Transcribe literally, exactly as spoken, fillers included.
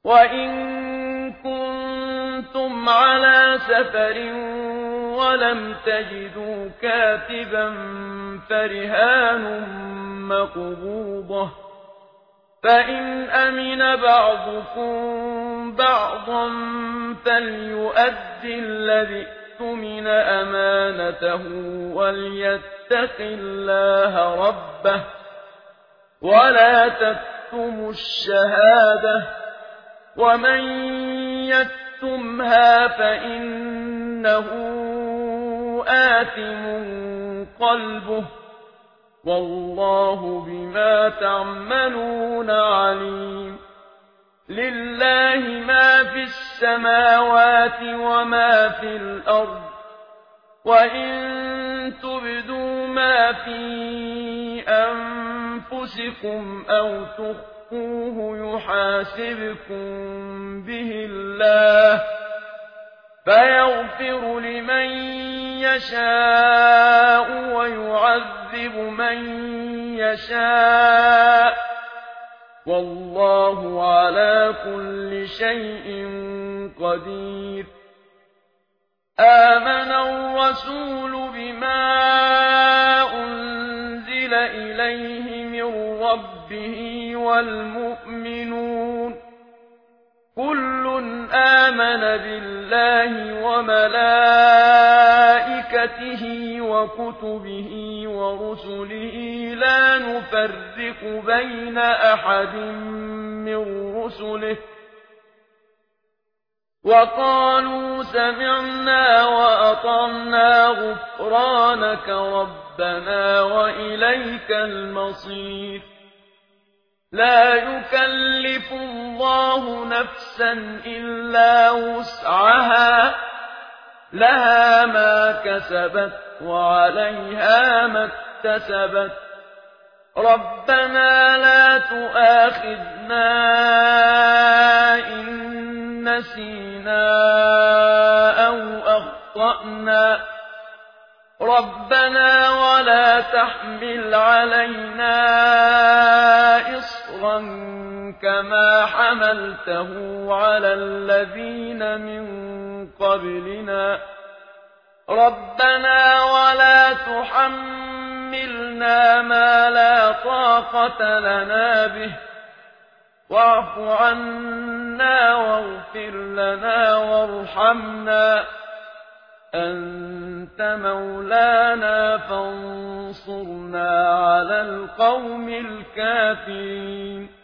وَإِن كُنتُمْ عَلَىٰ سَفَرٍ وَلَمْ تَجِدُوا كَاتِبًا فَرِهَانٌ مَّقْبُوضَةٌ ۖ فَإِنْ أَمِنَ بَعْضُكُم بَعْضًا فَلْيُؤَدِّ الَّذِي اؤْتُمِنَ أَمَانَتَهُ وَلْيَتَّقِ اللَّهَ رَبَّهُ وَلَا تَكْتُمُوا الشَّهَادَةَ ۚ وَمَن يَكْتُمْهَا فَإِنَّهُ آثِمٌ قَلْبُهُ ۗ وَاللَّهُ بِمَا تَعْمَلُونَ عَلِيمٌ. لِّلَّهِ مَا فِي السَّمَاوَاتِ وَمَا فِي الْأَرْضِ ۚ وَإِن تُبْدُوا مَا فِي أَنفُسِكُمْ أَوْ تُخْفُوهُ يُحَاسِبْكُم بِهِ اللَّهُ، فَيَغْفِرُ لِمَن يَشَاءُ وَيُعَذِّبُ مَن يَشَاءُ ۗ وَاللَّهُ عَلَىٰ كُلِّ شَيْءٍ قَدِيرٌ. آمَنَ الرَّسُولُ بِمَا أُنزِلَ إِلَيْهِ مِن رَّبِّهِ وَالْمُؤْمِنُونَ كُلٌّ آمَنَ بِاللَّهِ وَمَلَائِكَتِهِ وَكُتُبِهِ وَرُسُلِهِ لَا نُفَرِّقُ بَيْنَ أَحَدٍ مِّن رُّسُلِهِ ۚ وَقَالُوا سَمِعْنَا وَأَطَعْنَا غُفْرَانَكَ رَبَّنَا وَإِلَيْكَ الْمَصِيرُ. لَا يُكَلِّفُ اللَّهُ نَفْسًا إِلَّا وُسْعَهَا ۚ لَهَا مَا كَسَبَتْ وَعَلَيْهَا مَا اكْتَسَبَتْ. رَبَّنَا لَا تُؤَاخِذْنَا إِن نَّسِينَا أَوْ أَخْطَأْنَا. رَبَّنَا وَلَا تَحْمِلْ عَلَيْنَا إِصْرًا كَمَا حَمَلْتَهُ عَلَى الَّذِينَ مِن قَبْلِنَا. رَبَّنَا وَلَا تُحَمِّلْنَا مَا لَا طَاقَةَ لَنَا بِهِ، وَاعْفُ عَنَّا وَاغْفِرْ لَنَا وَارْحَمْنَا، أَنتَ مَوْلَانَا فَانصُرْنَا عَلَى الْقَوْمِ الْكَافِرِينَ.